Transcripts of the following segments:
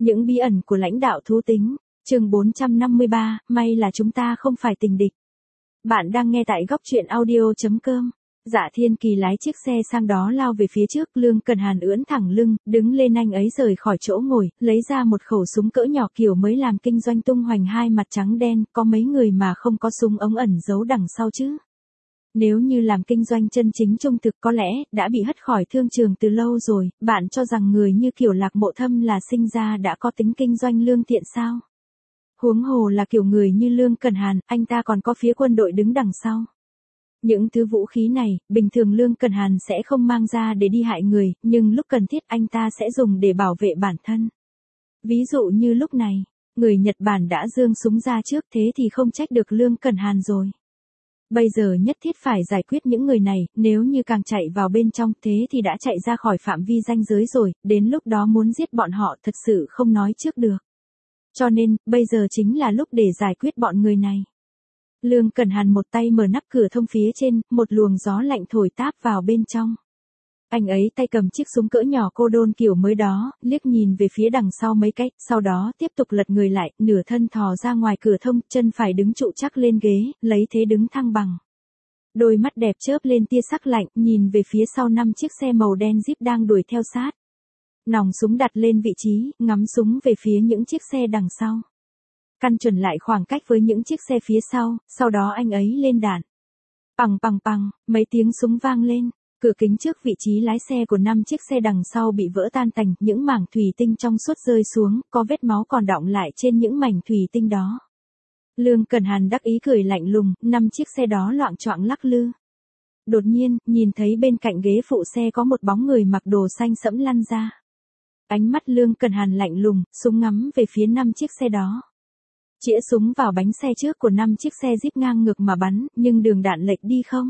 Những bí ẩn của lãnh đạo thú tính, chương 453, may là chúng ta không phải tình địch. Bạn đang nghe tại góc truyện audio.com. Dạ Thiên Kỳ lái chiếc xe sang đó lao về phía trước, Lương Cần Hàn ưỡn thẳng lưng, đứng lên anh ấy rời khỏi chỗ ngồi, lấy ra một khẩu súng cỡ nhỏ kiểu mới làm kinh doanh tung hoành hai mặt trắng đen, có mấy người mà không có súng ống ẩn giấu đằng sau chứ. Nếu như làm kinh doanh chân chính trung thực có lẽ đã bị hất khỏi thương trường từ lâu rồi, bạn cho rằng người như kiểu Lạc Mộ Thâm là sinh ra đã có tính kinh doanh lương thiện sao? Huống hồ là kiểu người như Lương Cần Hàn, anh ta còn có phía quân đội đứng đằng sau. Những thứ vũ khí này, bình thường Lương Cần Hàn sẽ không mang ra để đi hại người, nhưng lúc cần thiết anh ta sẽ dùng để bảo vệ bản thân. Ví dụ như lúc này, người Nhật Bản đã giương súng ra trước, thế thì không trách được Lương Cần Hàn rồi. Bây giờ nhất thiết phải giải quyết những người này, nếu như càng chạy vào bên trong thế thì đã chạy ra khỏi phạm vi ranh giới rồi, đến lúc đó muốn giết bọn họ thật sự không nói trước được. Cho nên, bây giờ chính là lúc để giải quyết bọn người này. Lương Cần Hàn một tay mở nắp cửa thông phía trên, một luồng gió lạnh thổi táp vào bên trong. Anh ấy tay cầm chiếc súng cỡ nhỏ cô đôn kiểu mới đó, liếc nhìn về phía đằng sau mấy cách, sau đó tiếp tục lật người lại, nửa thân thò ra ngoài cửa thông, chân phải đứng trụ chắc lên ghế, lấy thế đứng thăng bằng. Đôi mắt đẹp chớp lên tia sắc lạnh, nhìn về phía sau 5 chiếc xe màu đen Jeep đang đuổi theo sát. Nòng súng đặt lên vị trí, ngắm súng về phía những chiếc xe đằng sau. Căn chuẩn lại khoảng cách với những chiếc xe phía sau đó anh ấy lên đạn. Pằng pằng pằng, mấy tiếng súng vang lên. Cửa kính trước vị trí lái xe của 5 chiếc xe đằng sau bị vỡ tan tành, những mảng thủy tinh trong suốt rơi xuống, có vết máu còn đọng lại trên những mảnh thủy tinh đó. Lương Cần Hàn đắc ý cười lạnh lùng, 5 chiếc xe đó loạng choạng lắc lư. Đột nhiên, nhìn thấy bên cạnh ghế phụ xe có một bóng người mặc đồ xanh sẫm lăn ra. Ánh mắt Lương Cần Hàn lạnh lùng, súng ngắm về phía 5 chiếc xe đó. Chĩa súng vào bánh xe trước của 5 chiếc xe Jeep ngang ngược mà bắn, nhưng đường đạn lệch đi không?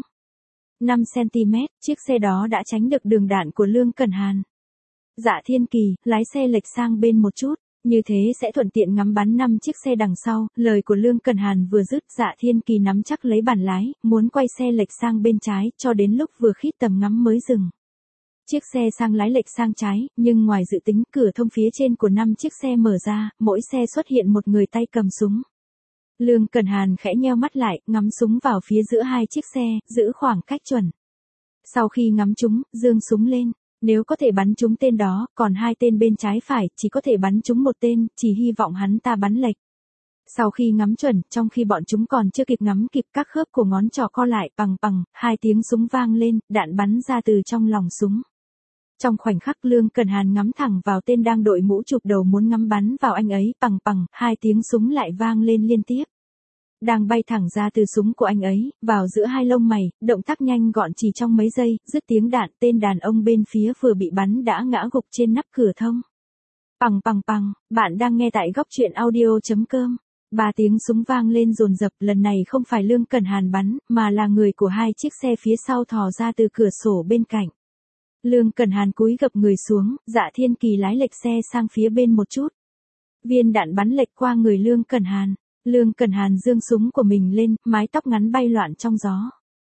5cm, chiếc xe đó đã tránh được đường đạn của Lương Cần Hàn. Dạ Thiên Kỳ, lái xe lệch sang bên một chút, như thế sẽ thuận tiện ngắm bắn 5 chiếc xe đằng sau, lời của Lương Cần Hàn vừa dứt, Dạ Thiên Kỳ nắm chắc lấy bàn lái, muốn quay xe lệch sang bên trái, cho đến lúc vừa khít tầm ngắm mới dừng. Chiếc xe sang lái lệch sang trái, nhưng ngoài dự tính, cửa thông phía trên của 5 chiếc xe mở ra, mỗi xe xuất hiện một người tay cầm súng. Lương Cần Hàn khẽ nheo mắt lại, ngắm súng vào phía giữa hai chiếc xe, giữ khoảng cách chuẩn. Sau khi ngắm chúng, giương súng lên. Nếu có thể bắn trúng tên đó, còn hai tên bên trái phải, chỉ có thể bắn trúng một tên, chỉ hy vọng hắn ta bắn lệch. Sau khi ngắm chuẩn, trong khi bọn chúng còn chưa kịp ngắm kịp, các khớp của ngón trỏ co lại, pằng pằng, hai tiếng súng vang lên, đạn bắn ra từ trong lòng súng. Trong khoảnh khắc Lương Cần Hàn ngắm thẳng vào tên đang đội mũ chụp đầu muốn ngắm bắn vào anh ấy, pằng pằng, hai tiếng súng lại vang lên liên tiếp. Đang bay thẳng ra từ súng của anh ấy, vào giữa hai lông mày, động tác nhanh gọn chỉ trong mấy giây, dứt tiếng đạn, tên đàn ông bên phía vừa bị bắn đã ngã gục trên nắp cửa thông. Pằng pằng pằng, bạn đang nghe tại góc truyện audio.com. 3 tiếng súng vang lên dồn dập, lần này không phải Lương Cần Hàn bắn, mà là người của hai chiếc xe phía sau thò ra từ cửa sổ bên cạnh. Lương Cần Hàn cúi gập người xuống, Dạ Thiên Kỳ lái lệch xe sang phía bên một chút. Viên đạn bắn lệch qua người Lương Cần Hàn. Lương Cần Hàn giương súng của mình lên, mái tóc ngắn bay loạn trong gió.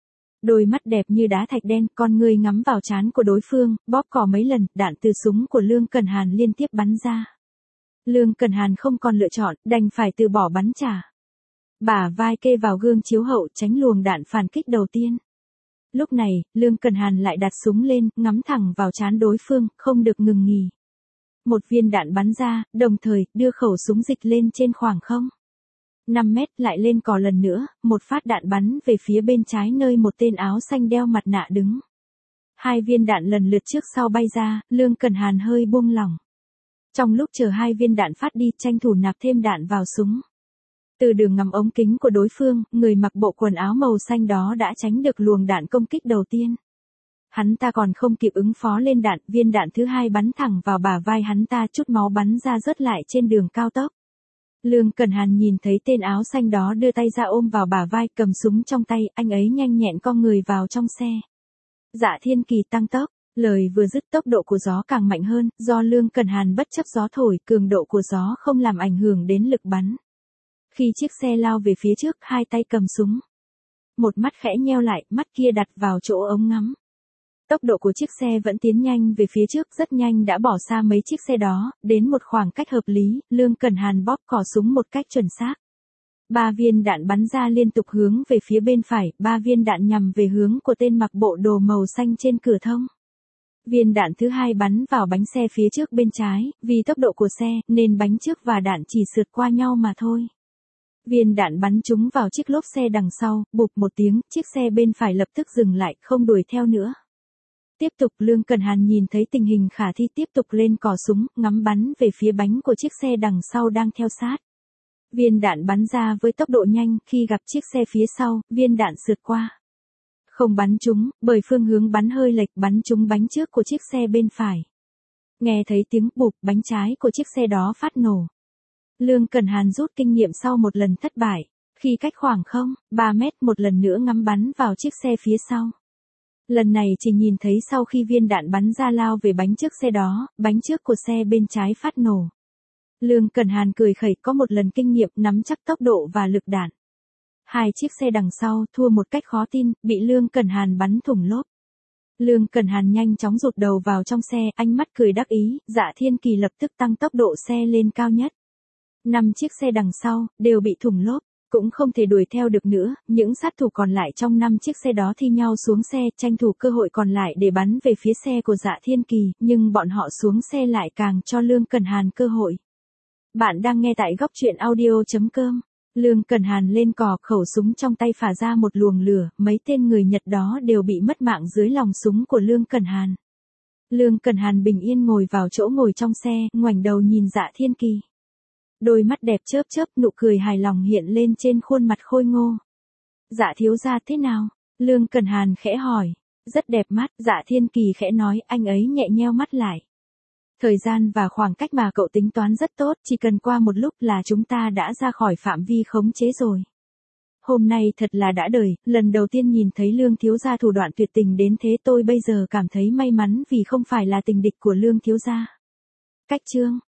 Đôi mắt đẹp như đá thạch đen, con người ngắm vào trán của đối phương, bóp cò mấy lần, đạn từ súng của Lương Cần Hàn liên tiếp bắn ra. Lương Cần Hàn không còn lựa chọn, đành phải từ bỏ bắn trả. Bả vai kê vào gương chiếu hậu tránh luồng đạn phản kích đầu tiên. Lúc này, Lương Cần Hàn lại đặt súng lên, ngắm thẳng vào trán đối phương, không được ngừng nghỉ. Một viên đạn bắn ra, đồng thời, đưa khẩu súng dịch lên trên khoảng không. 5 mét lại lên cò lần nữa, một phát đạn bắn về phía bên trái nơi một tên áo xanh đeo mặt nạ đứng. Hai viên đạn lần lượt trước sau bay ra, Lương Cần Hàn hơi buông lỏng. Trong lúc chờ hai viên đạn phát đi, tranh thủ nạp thêm đạn vào súng. Từ đường ngắm ống kính của đối phương, người mặc bộ quần áo màu xanh đó đã tránh được luồng đạn công kích đầu tiên. Hắn ta còn không kịp ứng phó lên đạn, viên đạn thứ hai bắn thẳng vào bả vai hắn ta, chút máu bắn ra rớt lại trên đường cao tốc. Lương Cần Hàn nhìn thấy tên áo xanh đó đưa tay ra ôm vào bả vai, cầm súng trong tay, anh ấy nhanh nhẹn co người vào trong xe. Dạ Thiên Kỳ tăng tốc, lời vừa dứt tốc độ của gió càng mạnh hơn, do Lương Cần Hàn bất chấp gió thổi, cường độ của gió không làm ảnh hưởng đến lực bắn. Khi chiếc xe lao về phía trước, hai tay cầm súng. Một mắt khẽ nheo lại, mắt kia đặt vào chỗ ống ngắm. Tốc độ của chiếc xe vẫn tiến nhanh về phía trước, rất nhanh đã bỏ xa mấy chiếc xe đó, đến một khoảng cách hợp lý, Lương Cẩn Hàn bóp cò súng một cách chuẩn xác. 3 viên đạn bắn ra liên tục hướng về phía bên phải, 3 viên đạn nhằm về hướng của tên mặc bộ đồ màu xanh trên cửa thông. Viên đạn thứ hai bắn vào bánh xe phía trước bên trái, vì tốc độ của xe, nên bánh trước và đạn chỉ sượt qua nhau mà thôi. Viên đạn bắn trúng vào chiếc lốp xe đằng sau, bụp một tiếng, chiếc xe bên phải lập tức dừng lại, không đuổi theo nữa. Tiếp tục, Lương Cẩn Hàn nhìn thấy tình hình khả thi, tiếp tục lên cò súng, ngắm bắn về phía bánh của chiếc xe đằng sau đang theo sát. Viên đạn bắn ra với tốc độ nhanh, khi gặp chiếc xe phía sau, viên đạn sượt qua. Không bắn trúng, bởi phương hướng bắn hơi lệch, bắn trúng bánh trước của chiếc xe bên phải. Nghe thấy tiếng bụp, bánh trái của chiếc xe đó phát nổ. Lương Cẩn Hàn rút kinh nghiệm sau một lần thất bại, khi cách khoảng 0,3 mét một lần nữa ngắm bắn vào chiếc xe phía sau. Lần này chỉ nhìn thấy sau khi viên đạn bắn ra lao về bánh trước xe đó, bánh trước của xe bên trái phát nổ. Lương Cẩn Hàn cười khẩy, có một lần kinh nghiệm, nắm chắc tốc độ và lực đạn. 2 chiếc xe đằng sau thua một cách khó tin, bị Lương Cẩn Hàn bắn thủng lốp. Lương Cẩn Hàn nhanh chóng rụt đầu vào trong xe, ánh mắt cười đắc ý, Dạ Thiên Kỳ lập tức tăng tốc độ xe lên cao nhất. 5 chiếc xe đằng sau đều bị thủng lốp, cũng không thể đuổi theo được nữa, những sát thủ còn lại trong 5 chiếc xe đó thi nhau xuống xe, tranh thủ cơ hội còn lại để bắn về phía xe của Dạ Thiên Kỳ, nhưng bọn họ xuống xe lại càng cho Lương Cẩn Hàn cơ hội. Bạn đang nghe tại góc truyện audio.com. Lương Cẩn Hàn lên cò, khẩu súng trong tay phả ra một luồng lửa, mấy tên người Nhật đó đều bị mất mạng dưới lòng súng của Lương Cẩn Hàn. Lương Cẩn Hàn bình yên ngồi vào chỗ ngồi trong xe, ngoảnh đầu nhìn Dạ Thiên Kỳ. Đôi mắt đẹp chớp chớp, nụ cười hài lòng hiện lên trên khuôn mặt khôi ngô. Dạ thiếu gia thế nào? Lương Cẩn Hàn khẽ hỏi. Rất đẹp mắt, Dạ Thiên Kỳ khẽ nói, anh ấy nhẹ nheo mắt lại. Thời gian và khoảng cách mà cậu tính toán rất tốt, chỉ cần qua một lúc là chúng ta đã ra khỏi phạm vi khống chế rồi. Hôm nay thật là đã đời, lần đầu tiên nhìn thấy Lương thiếu gia thủ đoạn tuyệt tình đến thế, tôi bây giờ cảm thấy may mắn vì không phải là tình địch của Lương thiếu gia. Cách chương